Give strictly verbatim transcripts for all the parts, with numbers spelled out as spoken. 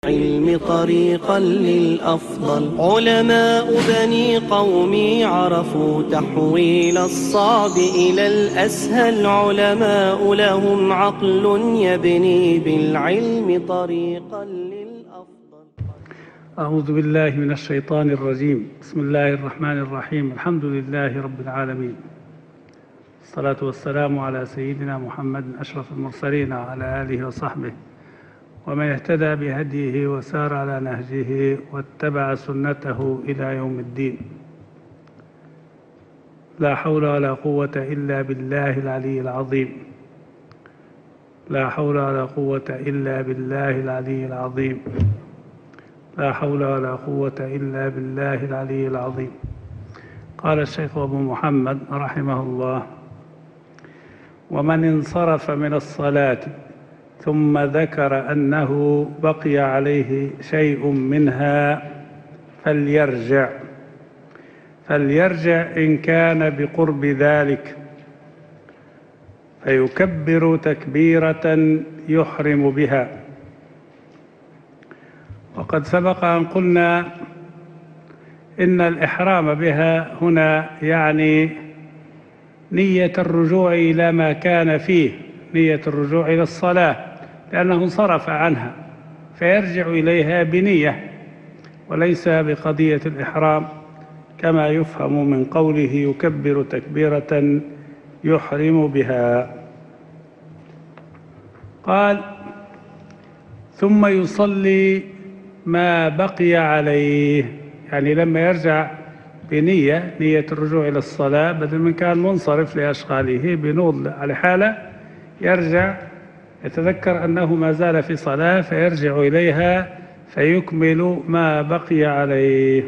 العلم طريقا للأفضل. علماء بني قومي عرفوا تحويل الصعب إلى الأسهل. علماء لهم عقل يبني بالعلم طريقا للأفضل. أعوذ بالله من الشيطان الرجيم. بسم الله الرحمن الرحيم. الحمد لله رب العالمين، الصلاة والسلام على سيدنا محمد أشرف المرسلين وعلى آله وصحبه ومن اهتدى بهديه وسار على نهجه واتبع سنته إلى يوم الدين. لا حول ولا قوة إلا بالله العلي العظيم. لا حول ولا قوة إلا بالله العلي العظيم. لا حول ولا قوة إلا بالله العلي العظيم. قال الشيخ أبو محمد رحمه الله: ومن انصرف من الصلاة ثم ذكر أنه بقي عليه شيء منها فليرجع فليرجع إن كان بقرب ذلك، فيكبر تكبيرة يحرم بها. وقد سبق أن قلنا إن الإحرام بها هنا يعني نية الرجوع إلى ما كان فيه، نية الرجوع إلى الصلاة، لأنه انصرف عنها فيرجع إليها بنية وليس بقضية الإحرام كما يفهم من قوله يكبر تكبيرة يحرم بها. قال: ثم يصلي ما بقي عليه، يعني لما يرجع بنية نية الرجوع إلى الصلاة بدل من كان منصرف لأشغاله بنوض على حالة، يرجع يتذكر أنه ما زال في صلاة فيرجع إليها فيكمل ما بقي عليه.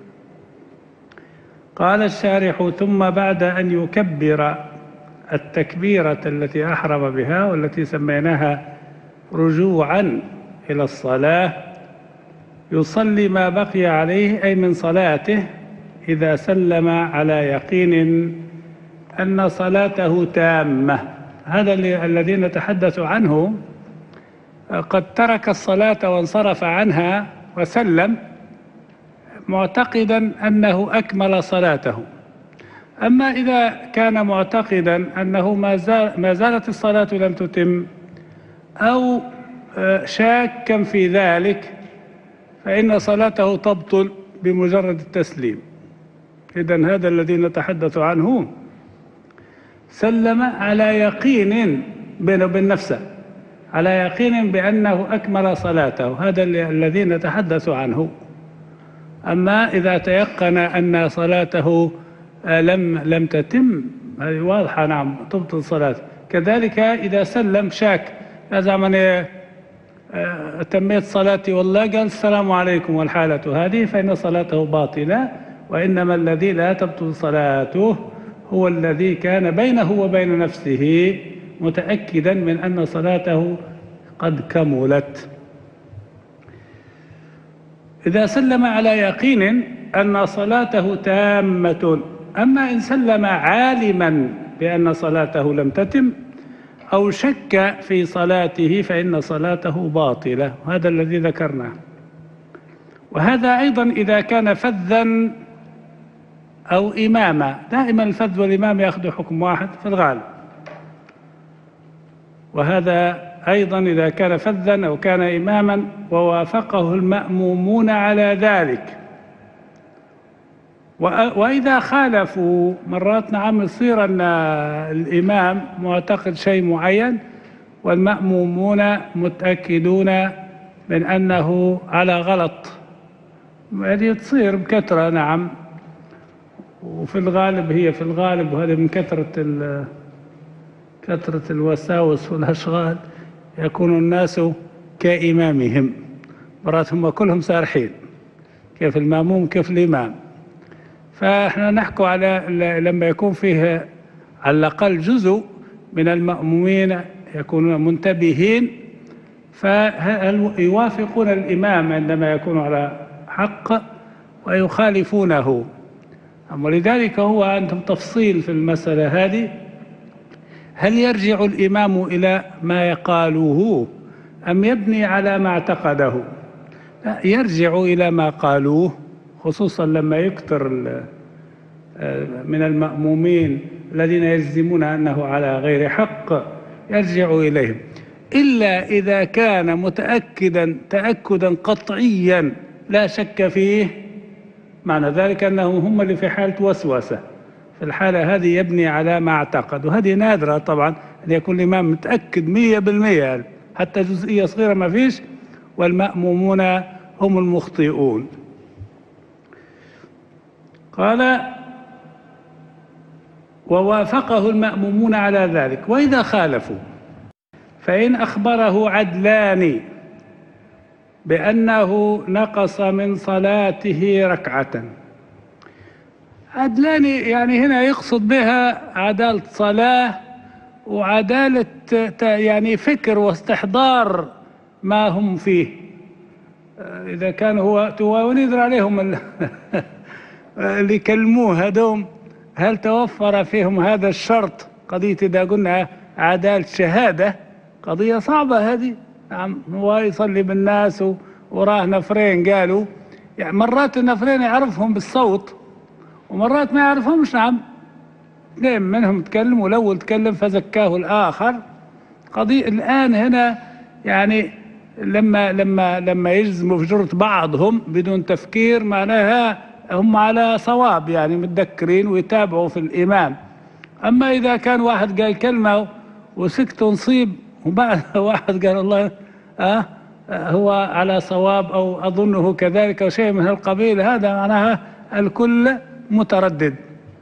قال الشارح: ثم بعد أن يكبر التكبيرة التي أحرم بها والتي سميناها رجوعا إلى الصلاة يصلي ما بقي عليه، أي من صلاته، إذا سلم على يقين أن صلاته تامة. هذا الذي نتحدث عنه قد ترك الصلاة وانصرف عنها وسلم معتقدا أنه أكمل صلاته. أما إذا كان معتقدا أنه ما, زال ما زالت الصلاة لم تتم أو شاكا في ذلك فإن صلاته تبطل بمجرد التسليم. إذن هذا الذي نتحدث عنه سلم على يقين بينه وبين نفسه، على يقين بأنه أكمل صلاته، هذا الذي نتحدث عنه. أما إذا تيقن أن صلاته لم لم تتم، هذه واضحة، نعم تبطل صلاته. كذلك إذا سلم شاك، إذا من تميت صلاتي والله قال السلام عليكم والحالة هذه، فإن صلاته باطلة. وإنما الذي لا تبطل صلاته هو الذي كان بينه وبين نفسه متأكدا من أن صلاته قد كملت. إذا سلم على يقين أن صلاته تامة. أما إن سلم عالما بأن صلاته لم تتم أو شك في صلاته فإن صلاته باطلة، وهذا الذي ذكرناه. وهذا أيضا إذا كان فذا أو إماما. دائما الفذ والإمام يأخذ حكم واحد في الغالب. وهذا أيضا إذا كان فذا أو كان إماما ووافقه المأمومون على ذلك. وإذا خالفوا مرات نعم يصير أن الإمام معتقد شيء معين والمأمومون متأكدون من أنه على غلط، هذه تصير بكثرة. نعم، وفي الغالب هي في الغالب، وهذا من كثرة كثرة الوساوس والأشغال يكون الناس كإمامهم، مرات هم كلهم سارحين، كيف المأموم كيف الإمام. فإحنا نحكوا على لما يكون فيه على الأقل جزء من المأمومين يكونون منتبهين فيوافقون الإمام عندما يكون على حق ويخالفونه. ولذلك هو عندهم تفصيل في المسألة هذه: هل يرجع الإمام إلى ما يقالوه أم يبني على ما اعتقده؟ يرجع إلى ما قالوه، خصوصا لما يكثر من المأمومين الذين يجزمون أنه على غير حق، يرجع إليهم، إلا إذا كان متأكدا تأكدا قطعيا لا شك فيه، معنى ذلك أنهم هم اللي في حالة وسوسة. في الحالة هذه يبني على ما اعتقد، وهذه نادرة طبعا أن يكون الإمام متأكد مية بالمية، حتى جزئية صغيرة ما فيش، والمأمومون هم المخطئون. قال: ووافقه المأمومون على ذلك، وإذا خالفوا فإن أخبره عدلان بأنه نقص من صلاته ركعة. عدلان يعني هنا يقصد بها عدالة صلاة وعدالة يعني فكر واستحضار ما هم فيه. إذا كان هو ونذر عليهم اللي كلموه هدوم، هل توفر فيهم هذا الشرط؟ قضية إذا قلنا عدالة شهادة قضية صعبة هذه. نعم، هو يصلي بالناس وراه نفرين قالوا، يعني مرات النفرين يعرفهم بالصوت ومرات ما يعرفهمش. نعم، اثنين منهم تكلموا، الأول تكلم فزكاه الآخر. قضية الآن هنا يعني لما لما لما يجزموا في جرة بعضهم بدون تفكير، معناها هم على صواب، يعني متذكرين ويتابعوا في الإمام. أما إذا كان واحد قال كلمة وسكت نصيب وبعد واحد قال الله آه هو على صواب أو أظنه كذلك أو شيء من هالقبيل، هذا معناها الكل متردد.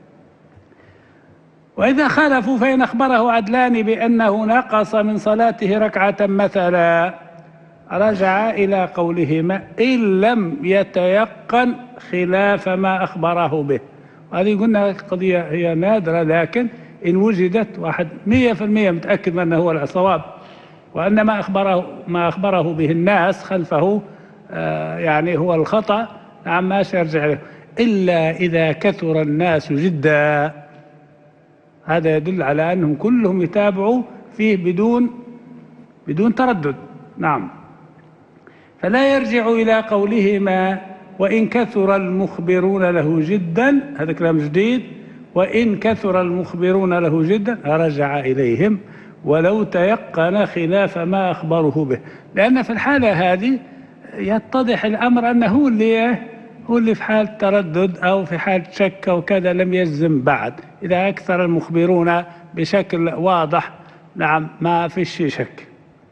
وإذا خالفوا فإن أخبره عدلان بأنه نقص من صلاته ركعة مثلا رجع إلى قولهما إن لم يتيقن خلاف ما أخبره به. وهذه قلنا قضية هي نادرة، لكن إن وجدت واحد مية في المية متأكد أنه هو الصواب وأن ما أخبره ما أخبره به الناس خلفه آه يعني هو الخطأ، نعم ماشي يرجع له، إلا إذا كثر الناس جدا. هذا يدل على أنهم كلهم يتابعوا فيه بدون بدون تردد. نعم، فلا يرجع إلى قولهما وإن كثر المخبرون له جدا، هذا كلام جديد، وإن كثر المخبرون له جدا رجع إليهم ولو تيقن خلاف ما أخبره به. لأن في الحالة هذه يتضح الأمر أنه هو اللي هو اللي في حال تردد أو في حال شك وكذا لم يجزم بعد. إذا أكثر المخبرون بشكل واضح، نعم ما في شيء شك.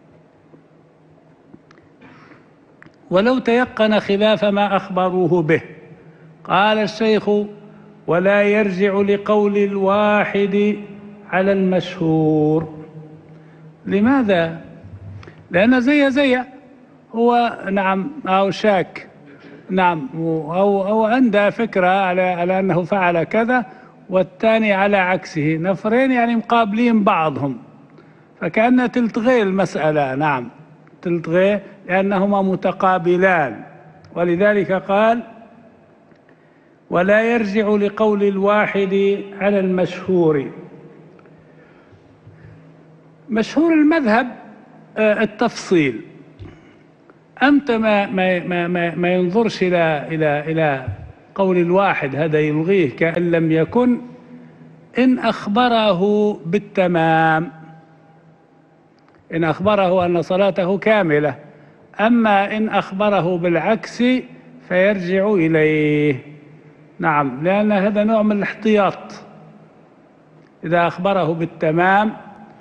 ولو تيقن خلاف ما أخبروه به. قال الشيخ: ولا يرجع لقول الواحد على المشهور. لماذا؟ لأن زي زي هو نعم أو شاك، نعم، أو أو عنده فكرة على على أنه فعل كذا والثاني على عكسه، نفرين يعني مقابلين بعضهم، فكأن تلتغي المسألة. نعم تلتغي لأنهما متقابلان. ولذلك قال: ولا يرجع لقول الواحد على المشهور. مشهور المذهب التفصيل، أمتى ما ما ما ما ينظرش إلى إلى إلى قول الواحد، هذا يلغيه كأن لم يكن، إن أخبره بالتمام، إن أخبره أن صلاته كاملة. أما إن أخبره بالعكس فيرجع إليه. نعم، لأن هذا نوع من الاحتياط. إذا أخبره بالتمام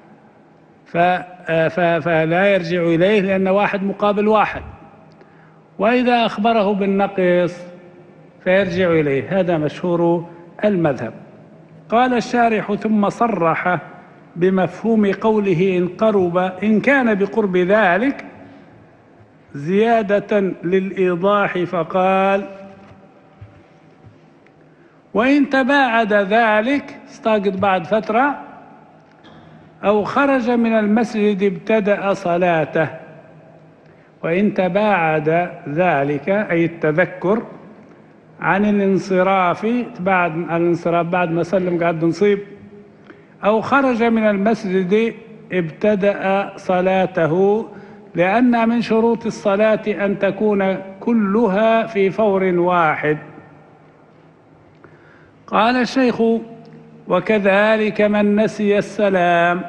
فلا يرجع إليه لأن واحد مقابل واحد، وإذا أخبره بالنقص فيرجع إليه. هذا مشهور المذهب. قال الشارح: ثم صرح بمفهوم قوله إن قرب، إن كان بقرب ذلك زيادة للإيضاح، فقال: وإن تباعد ذلك، استاقد بعد فترة، أو خرج من المسجد ابتدأ صلاته. وإن تباعد ذلك أي التذكر عن الانصراف، بعد الانصراف بعد ما سلم قاعد نصيب، أو خرج من المسجد ابتدأ صلاته، لأن من شروط الصلاة أن تكون كلها في فور واحد. قال الشيخ: وكذلك من نسي السلام،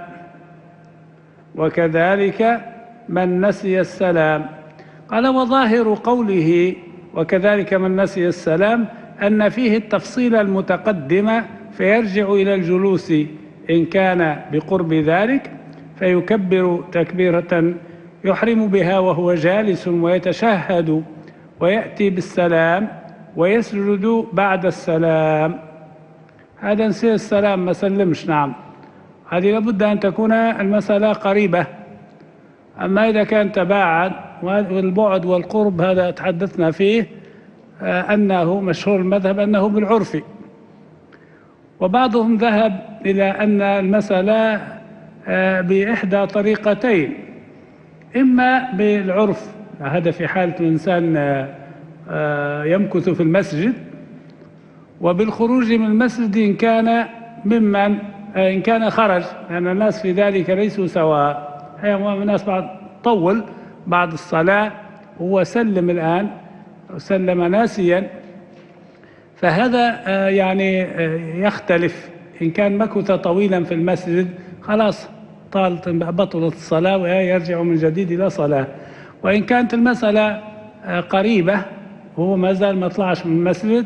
وكذلك من نسي السلام. قال: وظاهر قوله وكذلك من نسي السلام أن فيه التفصيل المتقدم، فيرجع إلى الجلوس إن كان بقرب ذلك فيكبر تكبيرة يحرم بها وهو جالس، ويتشهد ويأتي بالسلام ويسجد بعد السلام. هذا نسي السلام ما سلمش، نعم، هذه لابد أن تكون المسألة قريبة. أما إذا كان تباعد، والبعد والقرب هذا تحدثنا فيه أنه مشهور المذهب أنه بالعرف، وبعضهم ذهب إلى أن المسألة بإحدى طريقتين: إما بالعرف، هذا في حالة الإنسان يمكث في المسجد، وبالخروج من المسجد إن كان ممن إن كان خرج، لأن الناس في ذلك ليسوا سواء. الناس بعض طول بعد الصلاة هو سلم الآن، سلم ناسيا، فهذا يعني يختلف. إن كان مكث طويلا في المسجد خلاص طالت بطلت الصلاة ويرجع من جديد إلى صلاة. وإن كانت المسألة قريبة وهو ما زال ما طلعش من المسجد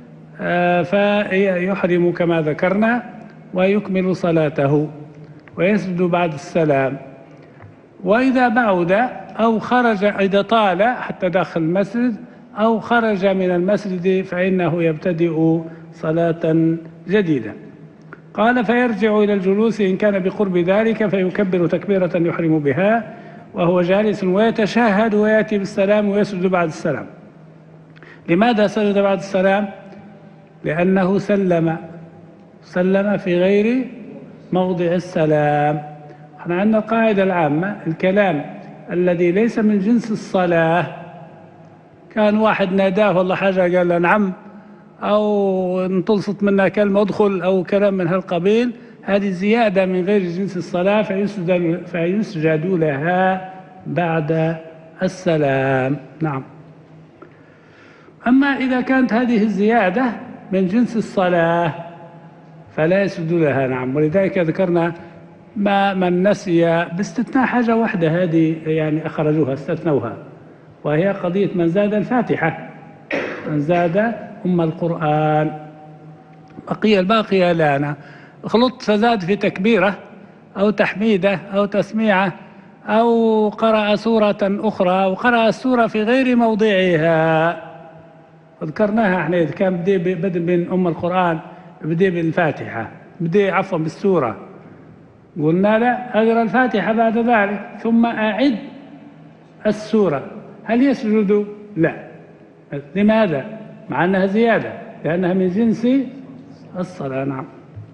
فيحرم كما ذكرنا ويكمل صلاته ويسجد بعد السلام. وإذا بعد أو خرج، إذا طال حتى داخل المسجد أو خرج من المسجد فإنه يبتدئ صلاة جديدة. قال: فيرجع إلى الجلوس إن كان بقرب ذلك فيكبر تكبيرة يحرم بها وهو جالس، ويتشهد ويأتي بالسلام ويسجد بعد السلام. لماذا سجد بعد السلام؟ لأنه سلم سلم في غير موضع السلام. احنا عندنا القاعدة العامة: الكلام الذي ليس من جنس الصلاة، كان واحد ناداه والله حاجة قال له نعم، أو انطلصت منها كلمة ادخل، أو كلام من هالقبيل، هذه زيادة من غير جنس الصلاة فيسجد, فيسجد لها بعد السلام. نعم. أما إذا كانت هذه الزيادة من جنس الصلاة فلا يسجد لها. نعم. ولذلك ذكرنا ما من نسي باستثناء حاجة واحدة، هذه يعني أخرجوها استثنوها، وهي قضية من زاد الفاتحة، من زاد أم القرآن. بقي الباقية لا. أنا خلط فزاد في تكبيرة أو تحميدة أو تسميعة أو قرأ سورة أخرى وقرأ السورة في غير موضعها. ذكرناها احنا، إذا كان بدي بدل من أم القرآن بدي بالفاتحة، بدي عفوا بالسورة، قلنا لا، أقرأ الفاتحة بعد ذلك ثم أعد السورة، هل يسجد؟ لا. لماذا؟ مع أنها زيادة، لأنها من جنس الصلاة. نعم.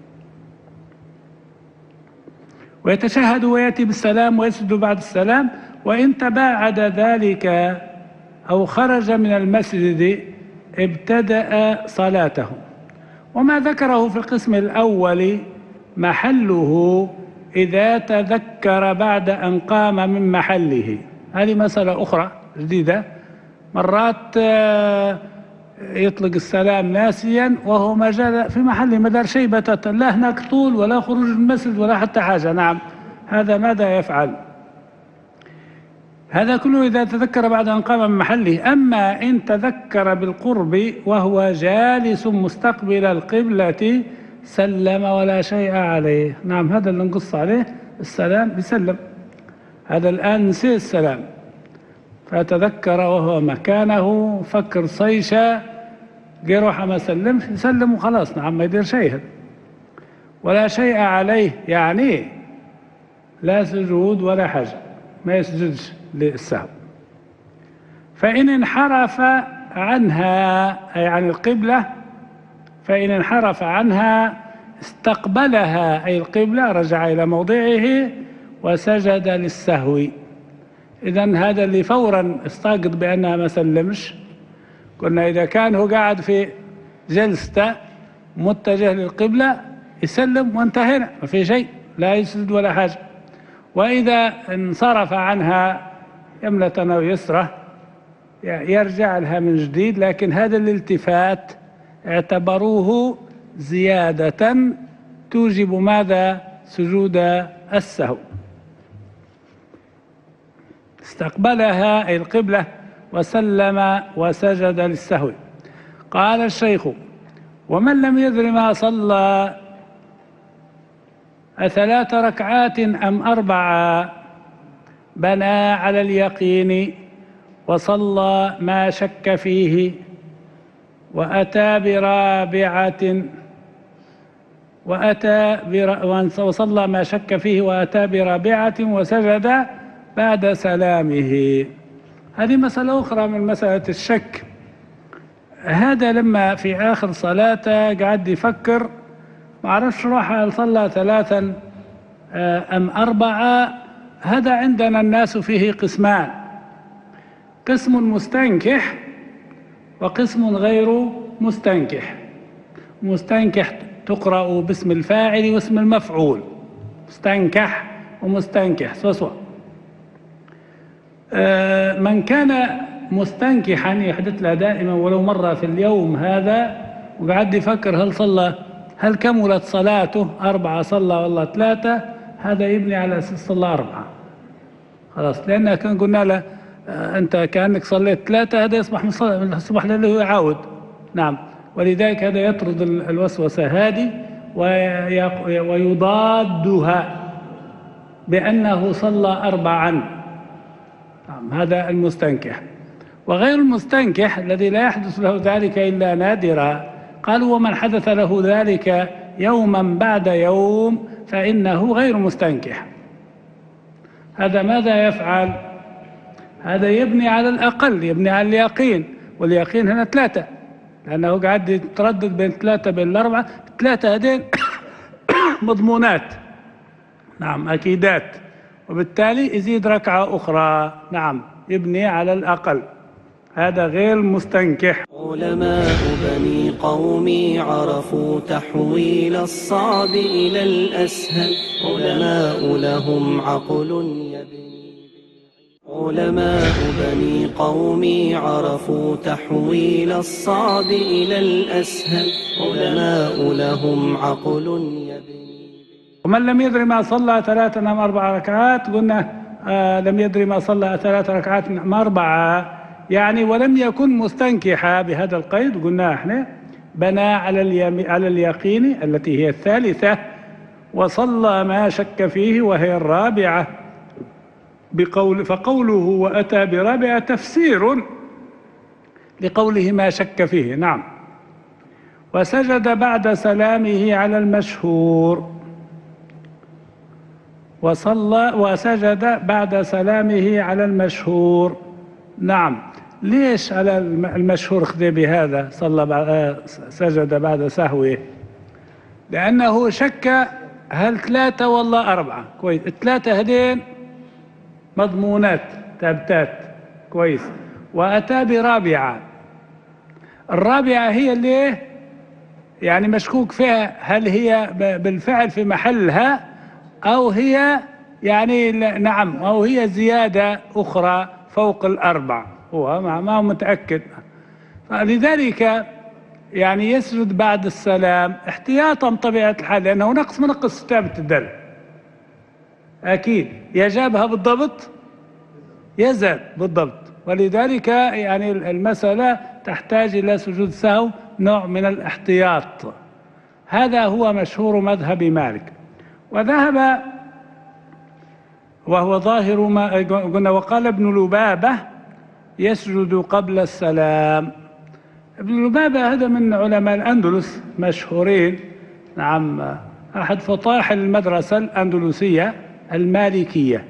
ويتشهد ويأتي بالسلام ويسجد بعد السلام. وإن تباعد ذلك أو خرج من المسجد ابتدأ صلاته. وما ذكره في القسم الأول محله إذا تذكر بعد أن قام من محله. هذه مسألة أخرى جديدة. مرات يطلق السلام ناسيا وهو ما جاء في محل مدار شيبة، لا هناك طول ولا خروج من المسجد ولا حتى حاجة. نعم. هذا ماذا يفعل؟ هذا كله إذا تذكر بعد أن قام من محله. أما إن تذكر بالقرب وهو جالس مستقبل القبلة سلم ولا شيء عليه. نعم. هذا اللي نقص عليه السلام بسلم. هذا الآن نسي السلام فتذكر وهو مكانه، فكر صيشة جروح ما سلمش، يسلم وخلاص. نعم. ما يدير شيء. ولا شيء عليه يعني لا سجود ولا حاجة، ما يسجدش للسهو. فإن انحرف عنها أي عن القبلة، فإن انحرف عنها استقبلها أي القبلة، رجع إلى موضعه وسجد للسهو. إذن هذا اللي فورا استيقظ بأنها ما سلمش، قلنا إذا كان هو قاعد في جلسته متجه للقبلة يسلم وانتهينا، ما في شيء، لا يسجد ولا حاجة. وإذا انصرف عنها يمنة أو يسرة يرجع لها من جديد، لكن هذا الالتفات اعتبروه زيادة توجب ماذا؟ سجود السهو. استقبلها أي القبلة وسلم وسجد للسهو. قال الشيخ: ومن لم يدر ما صلى أثلاث ركعات أم أربعة بنى على اليقين وصلى ما شك فيه وأتى برابعة وأتى وصلى ما شك فيه وأتى برابعة وسجد بعد سلامه. هذه مسألة أخرى من مسألة الشك. هذا لما في آخر صلاته قاعد يفكر، ما عرفش راح هل صلى ثلاثا أم أربعة. هذا عندنا الناس فيه قسمان: قسم مستنكح وقسم غير مستنكح. مستنكح تقرأ باسم الفاعل واسم المفعول، مستنكح ومستنكح سوسوا. من كان مستنكحا يحدث له دائما ولو مرة في اليوم هذا، وقعد يفكر هل صلى هل كملت صلاته أربعة صلى والله ثلاثة، هذا يبني على أساس صلى أربعة خلاص، لأن كان قلنا له أنت كأنك صليت ثلاثة، هذا يصبح يصبح له يعاود. نعم، ولذلك هذا يطرد الوسوسة هذه ويضادها بأنه صلى أربعا. نعم، هذا المستنكح. وغير المستنكح الذي لا يحدث له ذلك إلا نادرا، قالوا: ومن حدث له ذلك يوما بعد يوم فإنه غير مستنكح. هذا ماذا يفعل؟ هذا يبني على الأقل، يبني على اليقين، واليقين هنا ثلاثة، لأنه قاعد يتردد بين ثلاثة بين الأربعة. ثلاثة هذين مضمونات، نعم أكيدات، وبالتالي يزيد ركعة أخرى. نعم، يبني على الأقل، هذا غير مستنكح. علماء بني قومي عرفوا تحويل الصعب إلى الأسهل، علماء لهم عقل يبني. علماء بني قومي عرفوا تحويل الصعب إلى الأسهل، علماء لهم عقل يبني. ومن لم يدري ما صلى ثلاثا أم أربع ركعات، قلنا آه لم يدري ما صلى ثلاث ركعات أم أربعة، يعني ولم يكن مستنكحا بهذا القيد. قلنا احنا بنى على اليمين على اليقين التي هي الثالثة، وصلى ما شك فيه وهي الرابعة بقول فقوله وأتى برابعة تفسير لقوله ما شك فيه. نعم، وسجد بعد سلامه على المشهور، وصلى وسجد بعد سلامه على المشهور. نعم، ليش على المشهور خذي بهذا صلى سجد بعد سهوه؟ لأنه شك هل ثلاثة ولا أربعة. كويس، الثلاثة هذين مضمونات ثابتات، كويس، وأتى برابعة. الرابعة هي اللي يعني مشكوك فيها، هل هي بالفعل في محلها أو هي يعني نعم أو هي زيادة أخرى فوق الأربع، هو ما هو متأكد. فلذلك يعني يسجد بعد السلام احتياطا طبيعة الحال، لأنه نقص من نقص كتابة الدل أكيد. يجابها بالضبط يزال بالضبط، ولذلك يعني المسألة تحتاج إلى سجود سهو، نوع من الاحتياط. هذا هو مشهور مذهب مالك. وذهب وهو ظاهر ما قلنا. وقال ابن لبابة يسجد قبل السلام. ابن لبابة هذا من علماء الأندلس مشهورين، نعم، أحد فطاح المدرسة الأندلسية المالكية.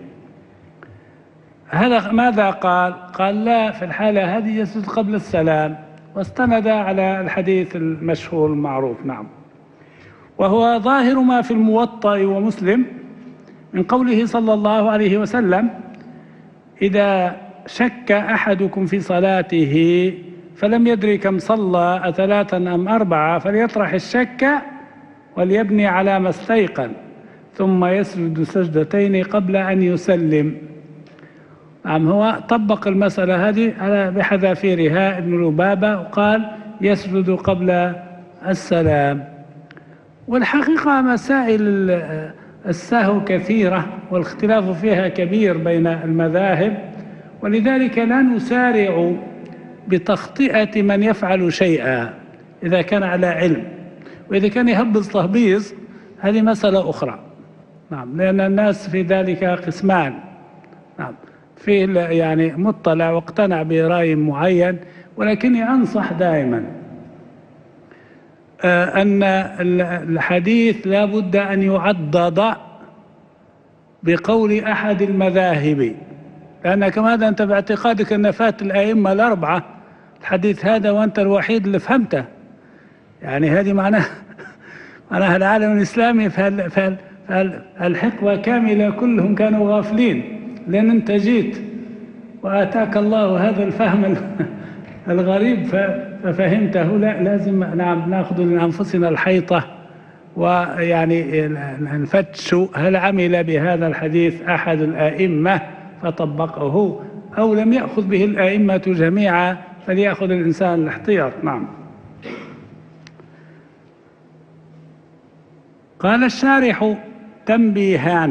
هذا ماذا قال؟ قال لا، في الحالة هذه يسجد قبل السلام، واستند على الحديث المشهور المعروف. نعم، وهو ظاهر ما في الموطأ ومسلم من قوله صلى الله عليه وسلم: إذا شك أحدكم في صلاته فلم يدري كم صلى أثلاثا أم أربعة فليطرح الشك وليبني على ما استيقن ثم يسجد سجدتين قبل أن يسلم. نعم، هو طبق المسألة هذه على بحذافيرها ابن لبابة وقال يسجد قبل السلام. والحقيقة مسائل السهو كثيرة والاختلاف فيها كبير بين المذاهب، ولذلك لا نسارع بتخطئة من يفعل شيئا إذا كان على علم، وإذا كان يهبز تهبيز هذه مسألة أخرى. نعم، لأن الناس في ذلك قسمان. نعم، في يعني مطلع واقتنع برأي معين، ولكني أنصح دائما أن الحديث لا بد أن يعضد بقول أحد المذاهب، لأنك ماذا أنت باعتقادك أن فات الأئمة الأربعة الحديث هذا وأنت الوحيد اللي فهمته، يعني هذه معناها معناها العالم الإسلامي فالحقبة كاملة كلهم كانوا غافلين، لأن أنت جيت وآتاك الله هذا الفهم الغريب ففهمته. لا، لازم نعم نأخذ لأنفسنا الحيطة ويعني نفتش هل عمل بهذا الحديث أحد الآئمة فطبقه أو لم يأخذ به الآئمة جميعا، فليأخذ الإنسان الاحتياط. نعم. قال الشارح تنبيهان: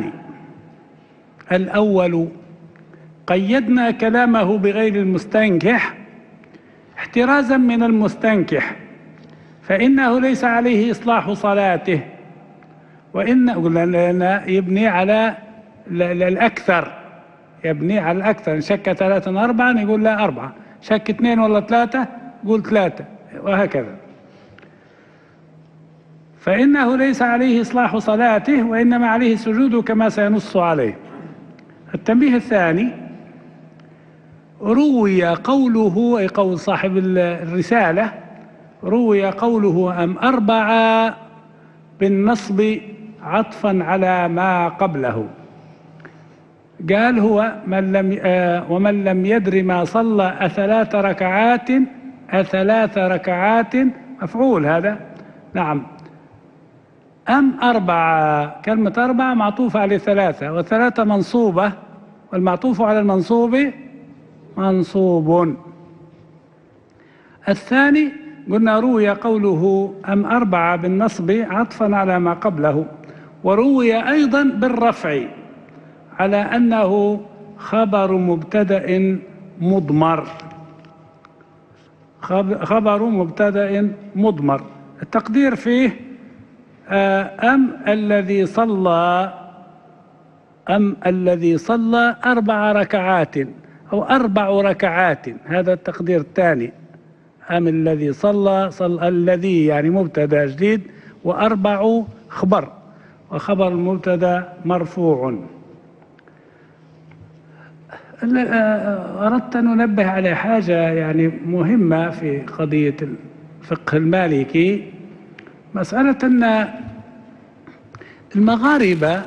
الأول قيدنا كلامه بغير المستنكح احترازا من المستنكح، فإنه ليس عليه إصلاح صلاته، وإن قلنا يبني على الأكثر، يبني على الأكثر، إن شك ثلاثة أربعة يقول لا أربعة، شك اثنين ولا ثلاثة يقول ثلاثة، وهكذا. فإنه ليس عليه إصلاح صلاته وإنما عليه سجود كما سينص عليه. التنبيه الثاني: روي قوله، أي قول صاحب الرسالة، روي قوله أم أربعة بالنصب عطفا على ما قبله. قال هو من لم آه ومن لم يدر ما صلى أثلاث ركعات، أثلاث ركعات مفعول هذا. نعم، أم أربعة، كلمة أربعة معطوفة على ثلاثة، والثلاثة منصوبة، والمعطوف على المنصوب منصوب. الثاني قلنا روي قوله أم أربعة بالنصب عطفا على ما قبله، وروي أيضا بالرفع على أنه خبر مبتدأ مضمر، خبر مبتدأ مضمر. التقدير فيه أم الذي صلى، أم الذي صلى أربع ركعات أو أربع ركعات، هذا التقدير الثاني. أم الذي صلى، صلى الذي يعني مبتدأ جديد، وأربع خبر، وخبر المبتدأ مرفوع. أردت أن أنبه على حاجة يعني مهمة في قضية الفقه المالكي، مسألة أن المغاربة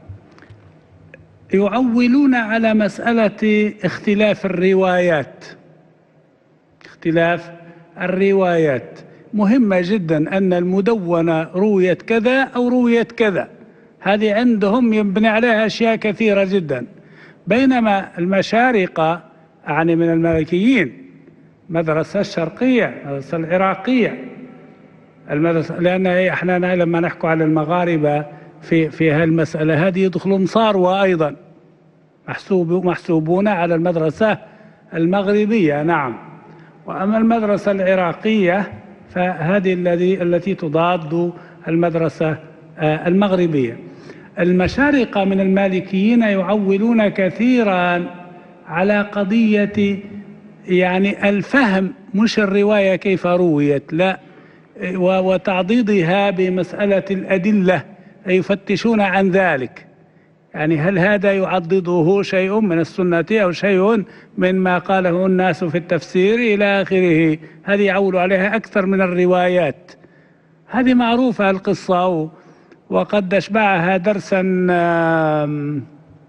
يعولون على مسألة اختلاف الروايات، اختلاف الروايات مهمة جدا، أن المدونة رويت كذا أو رويت كذا، هذه عندهم يبني عليها أشياء كثيرة جدا. بينما المشارقة يعني من المالكيين مدرسة الشرقية، المدرسة العراقية، المدرسة، لأن احنا لما نحكوا على المغاربة في في هالمسألة هذه يدخلون صاروة أيضا، محسوب محسوبون على المدرسة المغربية. نعم. وأما المدرسة العراقية فهذه الذي التي تضاد المدرسة المغربية. المشارقة من المالكيين يعولون كثيرا على قضية يعني الفهم، مش الرواية كيف رويت، لا، وتعضيدها بمسألة الأدلة، يفتشون عن ذلك، يعني هل هذا يعضده شيء من السنة أو شيء مما قاله الناس في التفسير إلى آخره. هذه يعول عليها أكثر من الروايات، هذه معروفة القصة، وقد أشبعها درسا آم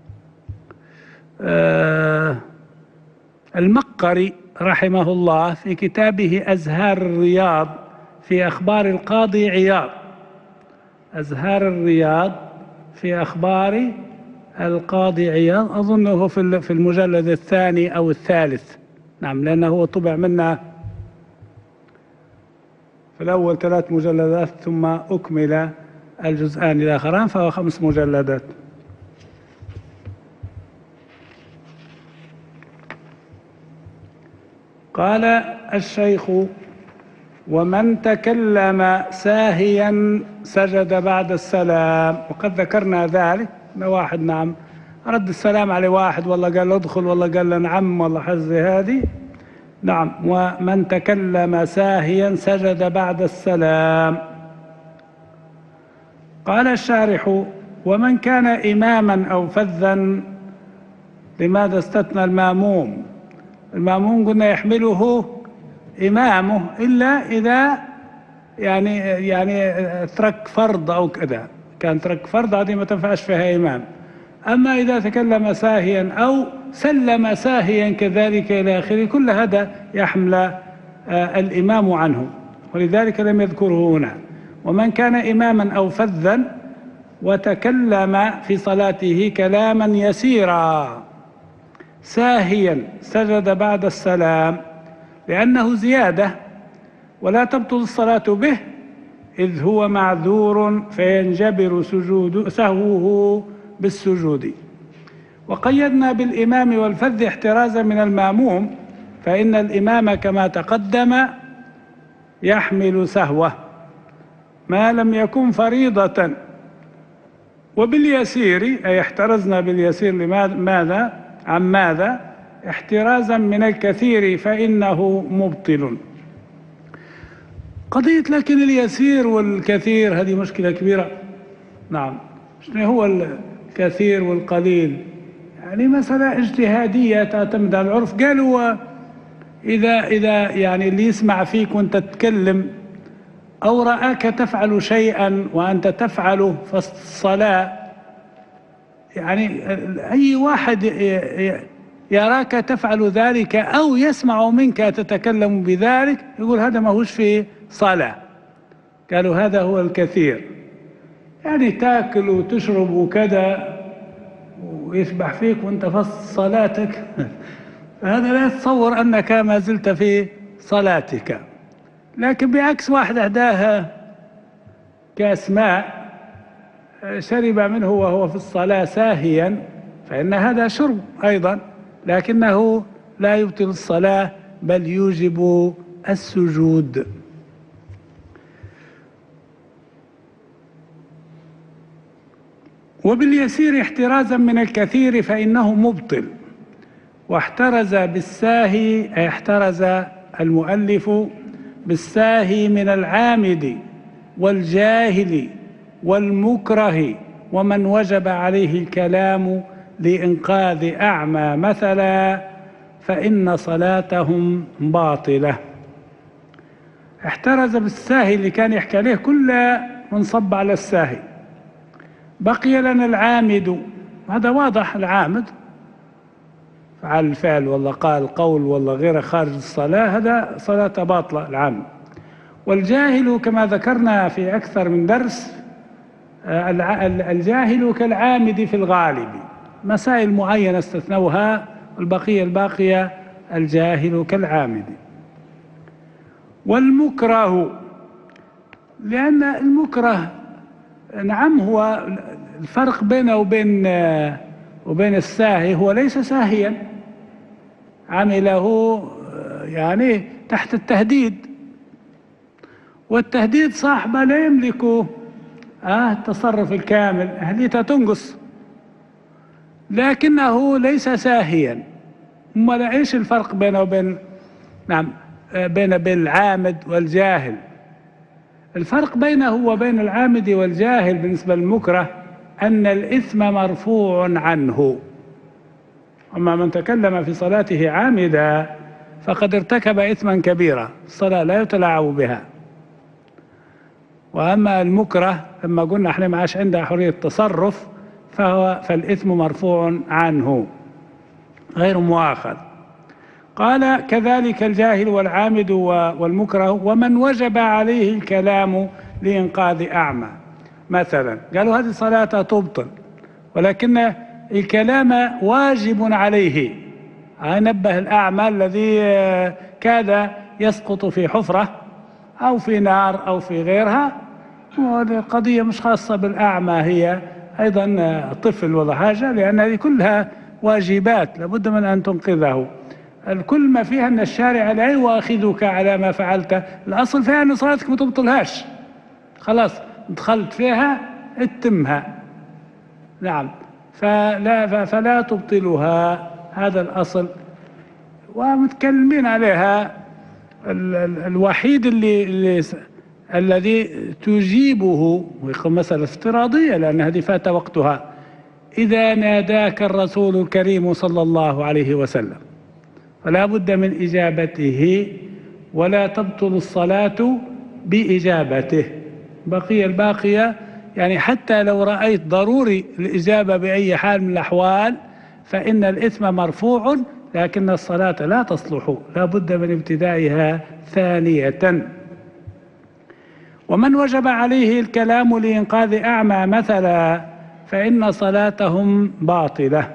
آم المقري رحمه الله في كتابه أزهار الرياض في أخبار القاضي عياض، أزهار الرياض في أخبار القاضي عياض، أظنه في المجلد الثاني أو الثالث، نعم، لأنه هو طبع منا في الأول ثلاث مجلدات ثم أكمل الجزءان الآخران، فهو خمس مجلدات. قال الشيخ: ومن تكلم ساهيا سجد بعد السلام. وقد ذكرنا ذلك أن واحد نعم رد السلام عليه واحد، والله قال له ادخل، والله قال له نعم، والله حزي هذه، نعم. ومن تكلم ساهيا سجد بعد السلام. قال الشارح: ومن كان إماما أو فذا. لماذا استثنى الماموم؟ الماموم قلنا يحمله إمامه إلا إذا يعني يعني ترك فرض أو كذا، كان ترك فرض هذه ما تنفعش فيها إمام. أما إذا تكلم ساهيا أو سلم ساهيا كذلك إلى آخره، كل هذا يحمل الإمام عنه، ولذلك لم يذكره هنا. ومن كان إماما أو فذا وتكلم في صلاته كلاما يسيرا ساهيا سجد بعد السلام، لأنه زيادة ولا تبطل الصلاة به، إذ هو معذور فينجبر سجود سهوه بالسجود. وقيدنا بالإمام والفذ احترازا من الماموم، فإن الإمام كما تقدم يحمل سهوه ما لم يكن فريضة. وباليسير أي احترزنا باليسير لماذا؟ عن ماذا؟ احترازا من الكثير فإنه مبطل. قضية لكن اليسير والكثير هذه مشكلة كبيرة. نعم، شنو هو الكثير والقليل؟ يعني مسألة اجتهادية تعتمد على العرف. قالوا إذا إذا يعني اللي يسمع فيك وأنت تتكلم أو رآك تفعل شيئا وأنت تفعله في الصلاة، يعني أي واحد يراك تفعل ذلك أو يسمع منك تتكلم بذلك يقول هذا ما هوش في صلاة. قالوا هذا هو الكثير، يعني تاكل وتشرب وكذا ويسبح فيك وانت في صلاتك هذا لا يتصور أنك ما زلت في صلاتك. لكن بعكس واحد أهداها كأس ماء شرب منه وهو في الصلاة ساهيا، فإن هذا شرب أيضا، لكنه لا يبطل الصلاة بل يوجب السجود. وباليسير احترازا من الكثير فإنه مبطل. واحترز بالساهي أي احترز المؤلف بالساهي من العامد والجاهل والمكره ومن وجب عليه الكلام لإنقاذ أعمى مثلا، فإن صلاتهم باطلة. احترز بالساهي اللي كان يحكي عليه كل منصب على الساهي. بقي لنا العامد، هذا واضح، العامد فعل الفعل والله قال قول والله غير خارج الصلاة، هذا صلاة باطلة العامد. والجاهل كما ذكرنا في أكثر من درس، الجاهل كالعامد في الغالب، مسائل معينة استثنوها، والبقية الباقية الجاهل كالعامد. والمكره، لأن المكره نعم هو الفرق بينه وبين وبين الساهي، هو ليس ساهيا، عمله يعني تحت التهديد، والتهديد صاحبه لا يملك آه التصرف الكامل، أهليته تنقص، لكنه ليس ساهيا. أمال إيش الفرق بينه وبين نعم بين بين العامد والجاهل؟ الفرق بينه وبين العامد والجاهل بالنسبة للمكره أن الإثم مرفوع عنه. أما من تكلم في صلاته عامدا فقد ارتكب إثما كبيرا، الصلاة لا يتلاعب بها. وأما المكره لما قلنا احنا ما عادش عنده حرية التصرف فهو فالإثم مرفوع عنه غير مؤاخذ. قال كذلك الجاهل والعامد والمكره ومن وجب عليه الكلام لإنقاذ أعمى مثلا. قالوا هذه صلاة تبطل، ولكن الكلام واجب عليه. نبه الأعمى الذي كاد يسقط في حفرة أو في نار أو في غيرها، والقضية مش خاصة بالأعمى، هي أيضا طفل ولا حاجة، لأن هذه كلها واجبات لابد من أن تنقذه. الكل ما فيها أن الشارع لا يؤاخذك على ما فعلت، الأصل فيها أن صلاتك ما تبطلهاش، خلاص دخلت فيها اتمها. نعم، فلا فلا تبطلها، هذا الأصل. ومتكلمين عليها ال ال الوحيد اللي, اللي الذي تجيبه، ويكون مسألة افتراضية لأن هذه فات وقتها، إذا ناداك الرسول الكريم صلى الله عليه وسلم فلا بد من إجابته، ولا تبطل الصلاة بإجابته. بقي الباقية يعني حتى لو رأيت ضروري الإجابة بأي حال من الأحوال فإن الإثم مرفوع، لكن الصلاة لا تصلح، لا بد من ابتدائها ثانية. ومن وجب عليه الكلام لإنقاذ أعمى مثلا فإن صلاتهم باطلة.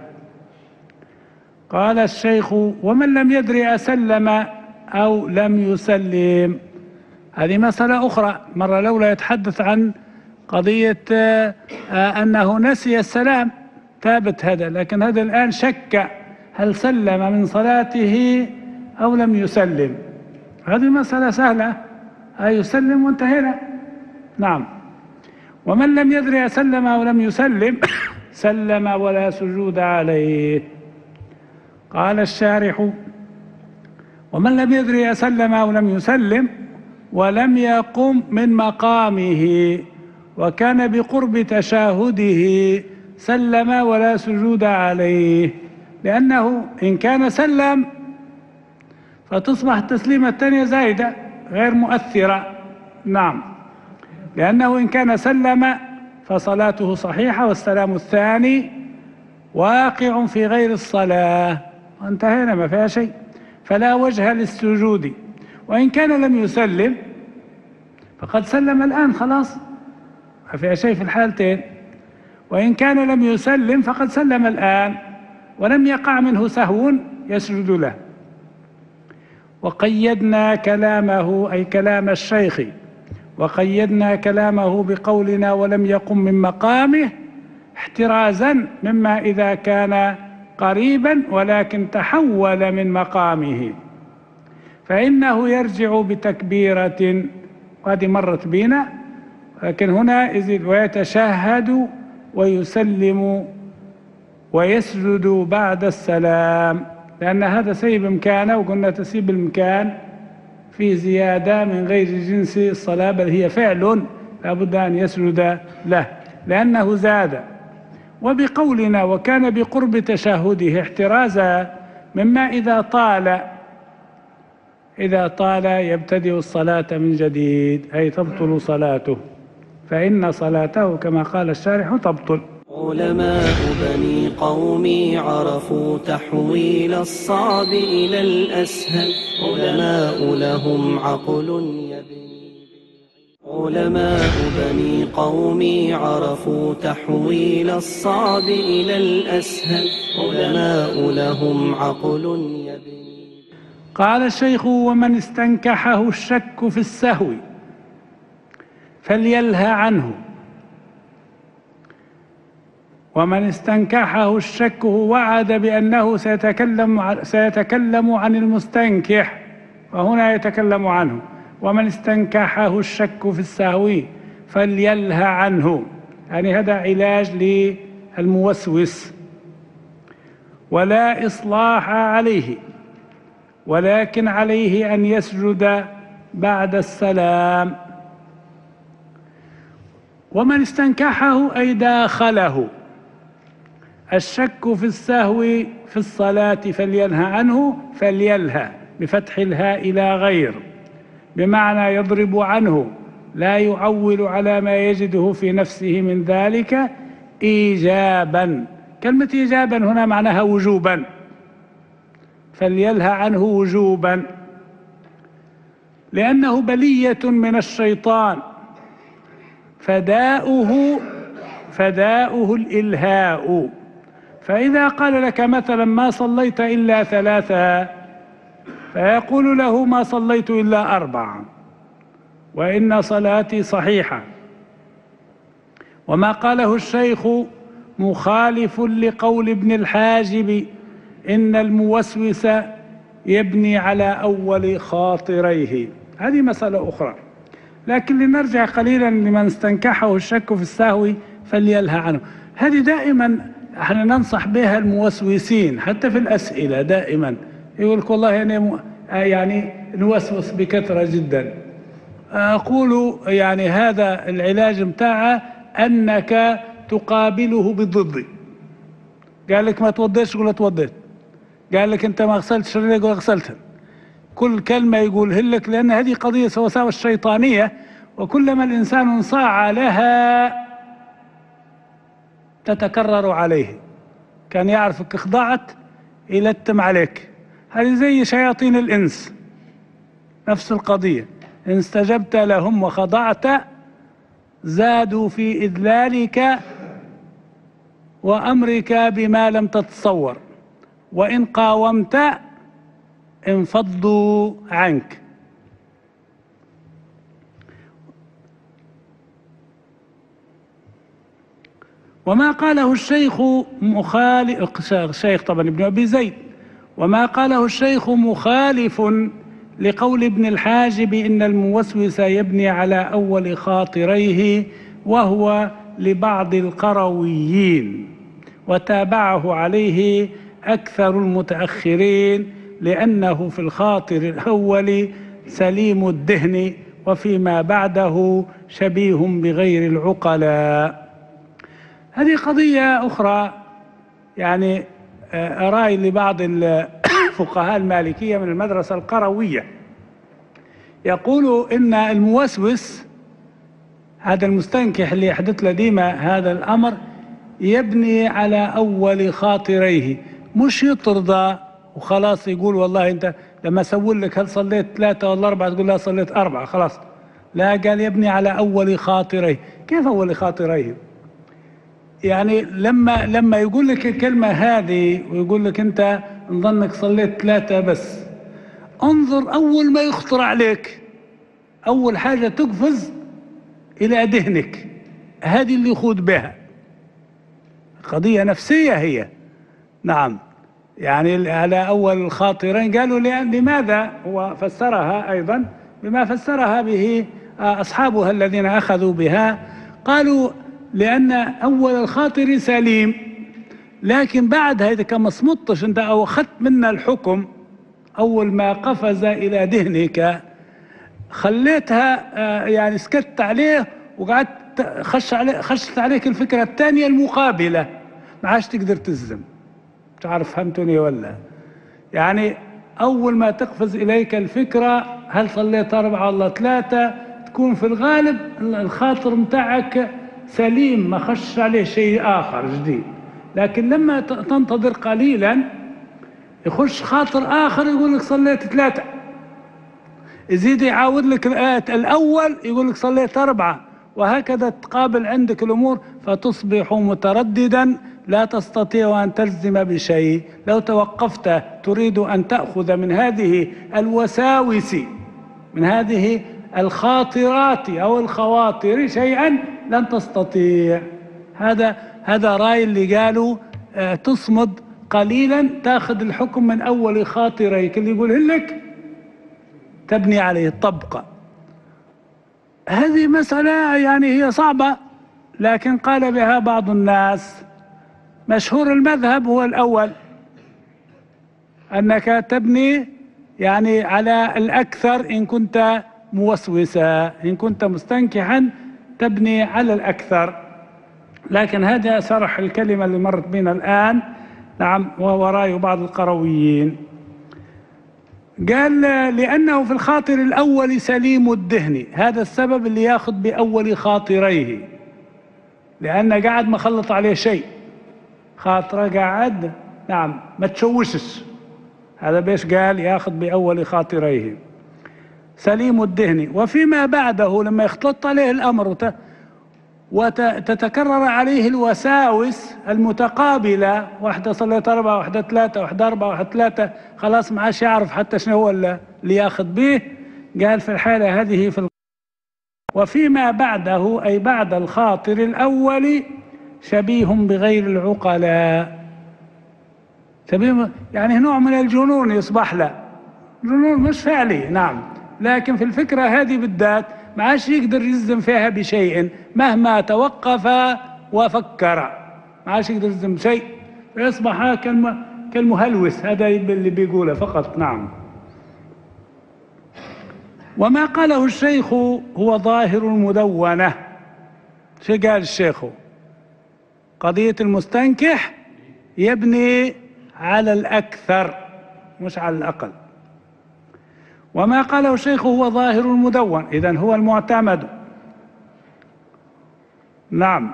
قال الشيخ: ومن لم يدر أسلم أو لم يسلم. هذه مسألة أخرى، مرة الأولى يتحدث عن قضية أنه نسي السلام، ثابت هذا، لكن هذا الآن شك هل سلم من صلاته أو لم يسلم. هذه مسألة سهلة، أي يسلم وانتهينا. نعم. ومن لم يدر أسلم أو لم يسلم سلم ولا سجود عليه. قال الشارح: ومن لم يدر أسلم أو لم يسلم ولم يقم من مقامه وكان بقرب تشاهده سلم ولا سجود عليه، لأنه إن كان سلم فتصبح التسليمة الثانية زائدة غير مؤثرة. نعم، لأنه إن كان سلم فصلاته صحيحة والسلام الثاني واقع في غير الصلاة، وانتهينا ما فيها شيء، فلا وجه للسجود. وإن كان لم يسلم فقد سلم الآن، خلاص ما فيها شيء في الحالتين. وإن كان لم يسلم فقد سلم الآن ولم يقع منه سهو يسجد له. وقيدنا كلامه، أي كلام الشيخ، وقيدنا كلامه بقولنا ولم يقم من مقامه احترازا مما إذا كان قريبا ولكن تحول من مقامه، فإنه يرجع بتكبيرة، وهذه مرت بنا، لكن هنا يزيد: ويتشهد ويسلم ويسجد بعد السلام، لأن هذا سيب إمكانه، وقلنا تسيب الإمكان في زيادة من غير جنس الصلاة، بل هي فعل لا بد أن يسجد له لأنه زاد. وبقولنا وكان بقرب تشهده احترازا مما إذا طال إذا طال يبتدئ الصلاة من جديد، أي تبطل صلاته، فإن صلاته كما قال الشارح تبطل. علماء بني قومي عرفوا تحويل الصعب إلى الأسهل، علماء لهم عقل يبني. علماء بني قومي عرفوا تحويل الصعب إلى الأسهل، علماء لهم عقل يبني. قال الشيخ: ومن استنكحه الشك في السهو فليلهى عنه. ومن استنكحه الشك وعد بأنه سيتكلم سيتكلم عن المستنكح، وهنا يتكلم عنه. ومن استنكحه الشك في السهو فليلهى عنه، يعني هذا علاج للموسوس. ولا إصلاح عليه، ولكن عليه أن يسجد بعد السلام. ومن استنكحه أي داخله الشك في السهو في الصلاة فلينهى عنه، فليلهى بفتح الهاء إلى غير، بمعنى يضرب عنه، لا يعول على ما يجده في نفسه من ذلك إيجابا. كلمة إيجابا هنا معناها وجوبا، فليلهى عنه وجوبا، لأنه بلية من الشيطان، فداؤه فداؤه الإلهاء، فإذا قال لك مثلا ما صليت إلا ثلاثة، فيقول له ما صليت إلا أربعة وإن صلاتي صحيحة. وما قاله الشيخ مخالف لقول ابن الحاجب إن الموسوس يبني على أول خاطريه. هذه مسألة أخرى، لكن لنرجع قليلا لمن استنكحه الشك في السهو فليلهى عنه. هذه دائما احنا ننصح بها الموسوسين حتى في الأسئلة، دائما يقول لك والله يعني يعني نوسوس بكثرة جدا. أقول يعني هذا العلاج متاعه أنك تقابله بالضد. قال لك ما توضيش قول توضيت، قال لك أنت ما غسلتش رجلك قول غسلتها. كل كلمة يقولها لك، لأن هذه قضية وساوس الشيطانية، وكلما الإنسان انصاع لها تتكرر عليه. كان يعرفك اخضعت يلتم عليك. هذه زي شياطين الإنس، نفس القضية. إن استجبت لهم وخضعت زادوا في إذلالك وأمرك بما لم تتصور، وإن قاومت انفضوا عنك. وما قاله الشيخ مخالف، الشيخ طبعا ابن أبي زيد، وما قاله الشيخ مخالف لقول ابن الحاجب إن الموسوس يبني على أول خاطريه، وهو لبعض القرويين، وتابعه عليه أكثر المتأخرين، لأنه في الخاطر الأول سليم الدهن، وفيما بعده شبيه بغير العقلاء. هذه قضية أخرى، يعني رأي لبعض الفقهاء المالكية من المدرسة القروية، يقولوا إن الموسوس هذا المستنكح اللي يحدث له ديما هذا الأمر يبني على أول خاطريه، مش يطرد وخلاص يقول والله أنت لما أسول لك هل صليت ثلاثة ولا أربعة تقول لا صليت أربعة خلاص. لا، قال يبني على أول خاطريه. كيف أول خاطريه؟ يعني لما لما يقول لك الكلمة هذه ويقول لك أنت نظنك صليت ثلاثة بس، انظر أول ما يخطر عليك، أول حاجة تقفز إلى ذهنك، هذه اللي يخوض بها. قضية نفسية هي، نعم. يعني على أول الخاطرين قالوا لماذا؟ هو فسرها أيضا بما فسرها به أصحابها الذين أخذوا بها، قالوا لأن أول الخاطر سليم، لكن بعد هذا كما صمتش أنت أو أخذت منا الحكم أول ما قفز إلى ذهنك خليتها يعني سكت عليه وقعدت خش عليه خشت عليك الفكرة الثانية المقابلة، ما عادش تقدر تزم. مش عارف فهمتوني ولا؟ يعني أول ما تقفز إليك الفكرة هل صليت أربعة ولا ثلاثة، تكون في الغالب الخاطر متاعك سليم ما خش عليه شيء آخر جديد. لكن لما تنتظر قليلا يخش خاطر آخر يقول لك صليت ثلاثة، يزيد يعاود لك الأول يقول لك صليت أربعة، وهكذا تقابل عندك الأمور فتصبح مترددا لا تستطيع أن تلزم بشيء. لو توقفت تريد أن تأخذ من هذه الوساوس من هذه الخاطرات أو الخواطر شيئا لن تستطيع. هذا هذا رأي اللي قالوا اه تصمد قليلا تأخذ الحكم من أول خاطريك اللي يقول لك تبني عليه الطبقة. هذه مسألة يعني هي صعبة، لكن قال بها بعض الناس. مشهور المذهب هو الأول، أنك تبني يعني على الأكثر إن كنت موسوسا، إن كنت مستنكحا تبني على الأكثر. لكن هذا شرح الكلمة اللي مرت بنا الآن، نعم، وهو رأي بعض القرويين. قال لأنه في الخاطر الأول سليم الدهن، هذا السبب اللي ياخذ بأول خاطريه، لأنه قاعد ما خلط عليه شيء، خاطره قاعد نعم ما تشوشش. هذا بيش قال ياخذ بأول خاطريه سليم الدهن. وفيما بعده لما يختلط عليه الأمر وتتكرر عليه الوساوس المتقابلة، واحدة صليت أربعة، واحدة ثلاثة، واحدة أربعة، واحدة ثلاثة، خلاص ما عادش يعرف حتى شنو هو اللي ياخذ به. قال في الحالة هذه في وفيما بعده أي بعد الخاطر الأول شبيه بغير العقلاء، شبيه يعني نوع من الجنون يصبح له، جنون مش فعلي نعم، لكن في الفكرة هذه بالذات ما عادش يقدر يجزم فيها بشيء مهما توقف وفكر، ما عادش يقدر يجزم شيء، فيصبح كالمهلوس، هذا اللي بيقوله فقط. نعم. وما قاله الشيخ هو ظاهر المدونة. شو قال الشيخ؟ قضية المستنكح يبني على الأكثر مش على الأقل. وما قاله الشيخ هو ظاهر المدون، إذن هو المعتمد. نعم.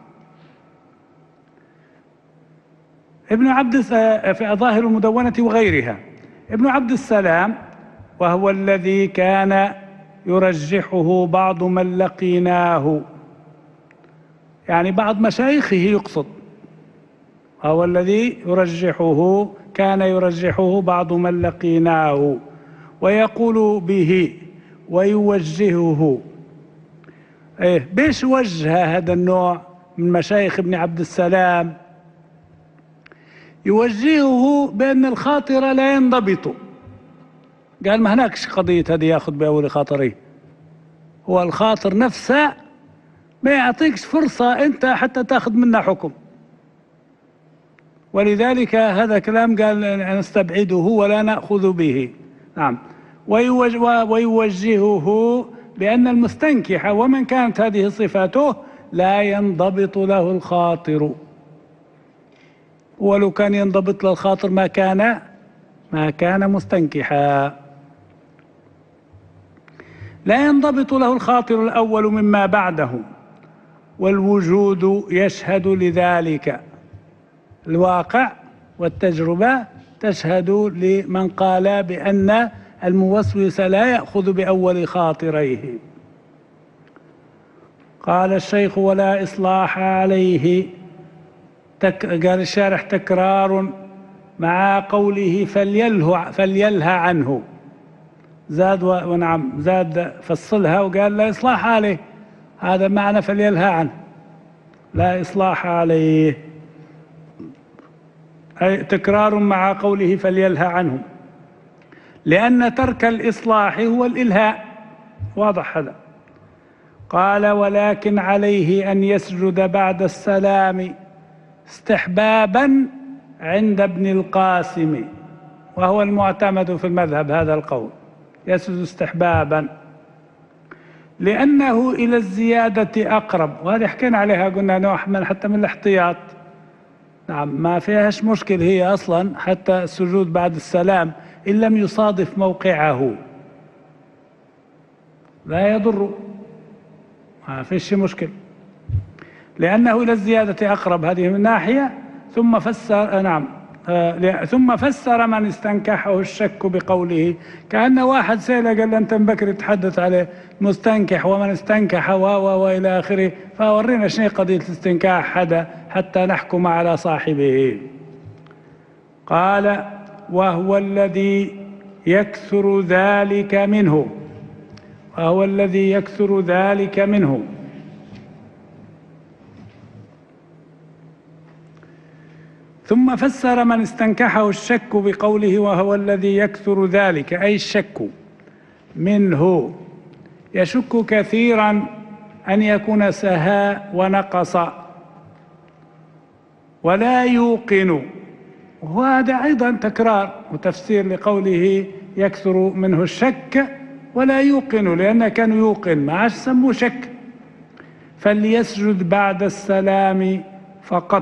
ابن عبد في ظاهر المدونة وغيرها، ابن عبد السلام وهو الذي كان يرجحه بعض من لقيناه، يعني بعض مشايخه يقصد، هو الذي يرجحه كان يرجحه بعض من لقيناه ويقول به ويوجهه. ايه بيش وجه هذا النوع من مشايخ ابن عبد السلام؟ يوجهه بأن الخاطر لا ينضبط. قال ما هناكش قضية هذه ياخذ بأول خاطره، هو الخاطر نفسه ما يعطيكش فرصة أنت حتى تاخذ منه حكم، ولذلك هذا كلام قال نستبعده ولا نأخذ به. نعم. ويوجهه بأن المستنكح ومن كانت هذه صفاته لا ينضبط له الخاطر، ولو كان ينضبط له الخاطر ما كان ما كان مستنكحا. لا ينضبط له الخاطر الأول مما بعده، والوجود يشهد لذلك، الواقع والتجربة تشهد لمن قال بأن الموسوس لا يأخذ بأول خاطريه. قال الشيخ ولا إصلاح عليه، تك قال الشارح تكرار مع قوله فليله فليلهى عنه، زاد ونعم زاد فصلها وقال لا إصلاح عليه، هذا معنى فليلهى عنه، لا إصلاح عليه، أي تكرار مع قوله فليلهى عنه، لأن ترك الإصلاح هو الإلهاء، واضح هذا. قال ولكن عليه أن يسجد بعد السلام استحبابا عند ابن القاسم، وهو المعتمد في المذهب هذا القول، يسجد استحبابا لأنه إلى الزيادة أقرب، وهذه حكينا عليها قلنا نوع من حتى من الاحتياط. نعم ما فيهاش مشكل هي أصلا حتى السجود بعد السلام إن لم يصادف موقعه لا يضر، ما فيش مشكل، لأنه إلى الزيادة أقرب، هذه من ناحية. ثم فسر نعم آه ثم فسر من استنكحه الشك بقوله، كأن واحد سأله قال أنت بكر تحدث عليه مستنكح ومن استنكح و وإلى آخره، فورينا شنو قضية الاستنكاح هذا حتى نحكم على صاحبه. قال وهو الذي يكثر ذلك منه، وهو الذي يكثر ذلك منه. ثم فسر من استنكحه الشك بقوله وهو الذي يكثر ذلك، أي الشك منه، يشك كثيرا أن يكون سهى ونقص ولا يوقن، وهذا أيضا تكرار وتفسير لقوله يكثر منه الشك ولا يوقن، لأنه كانوا يوقن ما عادش سموه شك. فليسجد بعد السلام فقط.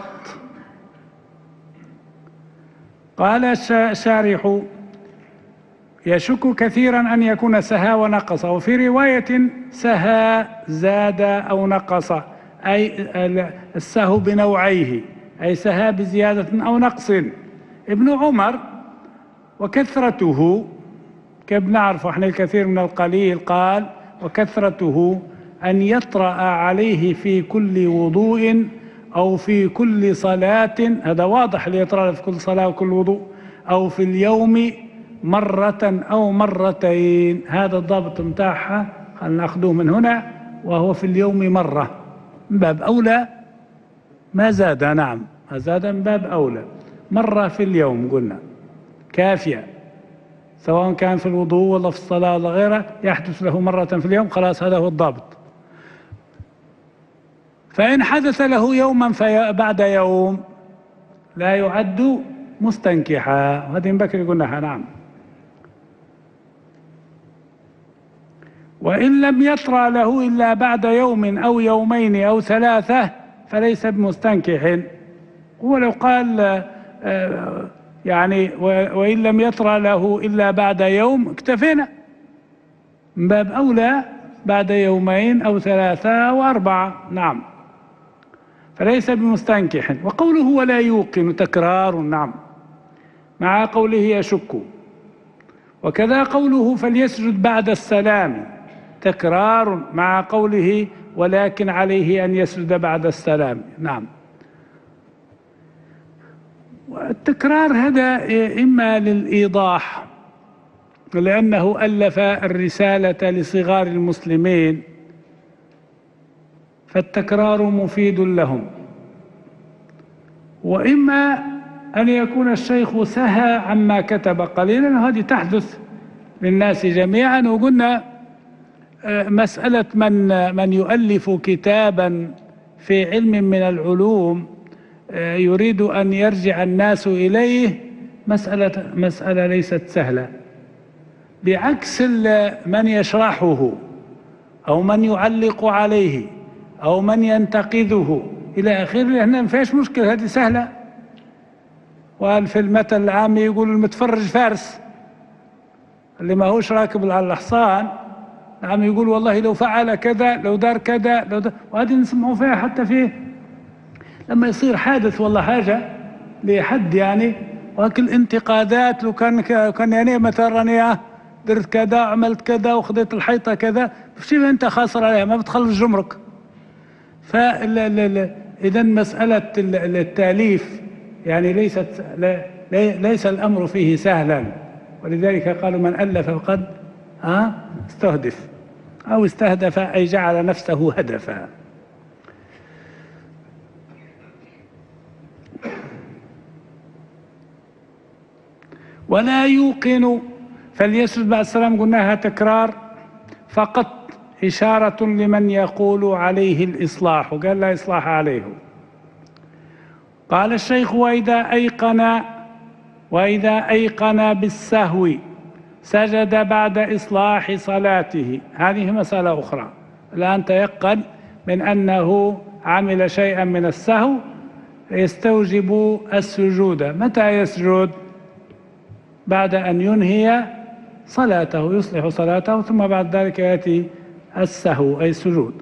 قال الشارح يشك كثيرا أن يكون سهى ونقص، وفي رواية سهى زاد أو نقص، أي السهو بنوعيه، أي سهى بزيادة أو نقص. ابن عمر وكثرته كيف نعرف احنا الكثير من القليل، قال وكثرته أن يطرأ عليه في كل وضوء أو في كل صلاة، هذا واضح اللي يطرأ في كل صلاة وكل وضوء، أو في اليوم مرة أو مرتين. هذا الضابط متاعها خلينا ناخذوه من هنا، وهو في اليوم مرة، من باب أولى ما زاد. نعم ما زاد من باب أولى، مرة في اليوم قلنا كافية، سواء كان في الوضوء ولا في الصلاة ولا غيره، يحدث له مرة في اليوم، خلاص هذا هو الضابط. فإن حدث له يوما بعد يوم لا يعد مستنكحا، هذه من بكر قلناها. نعم. وإن لم يطرأ له إلا بعد يوم أو يومين أو ثلاثة فليس بمستنكح. ولو قال يعني وإن لم يطرأ له إلا بعد يوم اكتفينا، من باب أولى بعد يومين أو ثلاثة أو أربعة. نعم. فليس بمستنكح. وقوله ولا يوقن تكرار، نعم، مع قوله يشك. وكذا قوله فليسجد بعد السلام تكرار مع قوله ولكن عليه أن يسجد بعد السلام. نعم. والتكرار هذا إما للإيضاح، لأنه ألف الرسالة لصغار المسلمين، فالتكرار مفيد لهم، وإما أن يكون الشيخ سهى عما كتب قليلا، هذه تحدث للناس جميعا. وقلنا مسألة من من يؤلف كتابا في علم من العلوم يريد أن يرجع الناس إليه، مسألة مسألة ليست سهلة، بعكس من يشرحه أو من يعلق عليه أو من ينتقده إلى آخره. هنا ما فيش مشكلة، هذه سهلة. وقال في المثل العام يقول المتفرج فارس، اللي ما هوش راكب على الحصان عم يقول والله لو فعل كذا لو دار كذا لو دار. وهذه نسمعوا فيها حتى في لما يصير حادث والله حاجة لحد يعني، وهكذا الانتقادات لو كان كان يعني مثلا راني درت كذا عملت كذا وخذيت الحيطة كذا، شوف أنت خاسر عليها ما بتخلص جمرك. فإذا مسألة التأليف يعني ليست ليس الأمر فيه سهلا، ولذلك قالوا من ألف فقد ها استهدف أو استهدف أي جعل نفسه هدفا. ولا يوقن فليسجد بعد السلام قلناها تكرار فقط، إشارة لمن يقول عليه الإصلاح، وقال لا إصلاح عليه. قال الشيخ وإذا أيقن وإذا أيقن بالسهو سجد بعد إصلاح صلاته. هذه مسألة أخرى، الآن تيقن من أنه عمل شيئا من السهو يستوجب السجود. متى يسجد؟ بعد أن ينهي صلاته، يصلح صلاته، ثم بعد ذلك يأتي السهو أي السجود.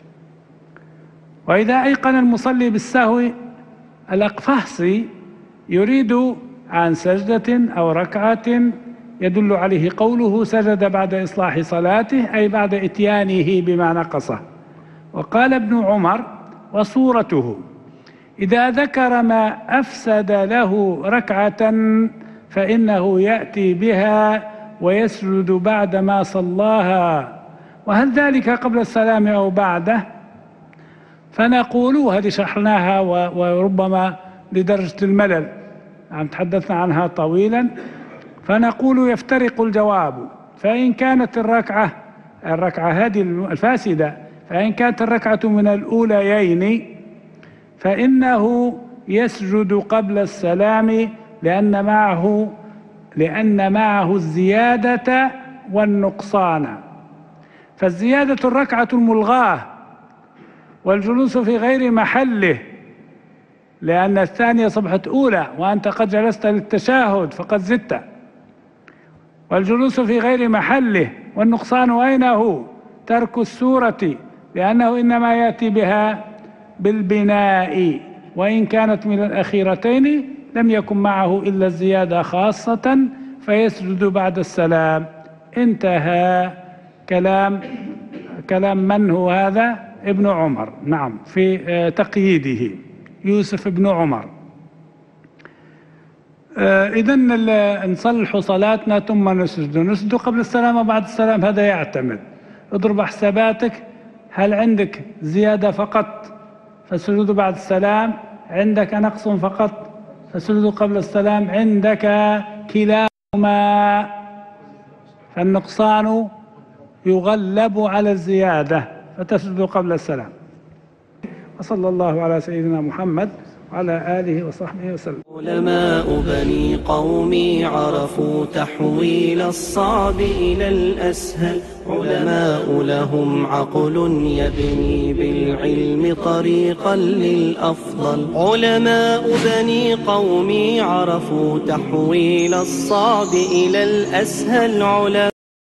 وإذا أيقن المصلي بالسهو الأقفاصي يريد عن سجدة أو ركعة يدل عليه قوله سجد بعد إصلاح صلاته أي بعد إتيانه بما نقصه. وقال ابن عمر وصورته إذا ذكر ما أفسد له ركعة فإنه يأتي بها ويسجد بعد ما صلاها. وهل ذلك قبل السلام أو بعده؟ فنقول هذه شرحناها وربما لدرجة الملل عم تحدثنا عنها طويلا، فنقول يفترق الجواب. فإن كانت الركعة الركعة هذه الفاسدة فإن كانت الركعة من الأوليين فإنه يسجد قبل السلام لأن معه لأن معه الزيادة والنقصان. فالزيادة الركعة الملغاة والجلوس في غير محله، لأن الثانية صبحت أولى وأنت قد جلست للتشاهد فقد زدت. والجلوس في غير محله، والنقصان أين هو؟ ترك السورة، لأنه إنما يأتي بها بالبناء، وإن كانت من الأخيرتين لم يكن معه إلا الزيادة خاصة فيسجد بعد السلام. انتهى كلام كلام من هو هذا؟ ابن عمر، نعم، في تقييده يوسف ابن عمر. إذن نصلحوا صلاتنا ثم نسجد، نسجد قبل السلام وبعد السلام، هذا يعتمد. اضرب حساباتك، هل عندك زيادة فقط فسجد بعد السلام، عندك نقص فقط فسجد قبل السلام، عندك كلاهما، فالنقصان يغلب على الزيادة فتسجد قبل السلام. وصلى الله على سيدنا محمد وعلى آله وصحبه وسلم. علماء بني قومي عرفوا تحويل الصعب إلى الأسهل، علماء لهم عقل يبني بالعلم طريقا للأفضل. علماء بني قومي عرفوا تحويل الصعب إلى الأسهل، علماء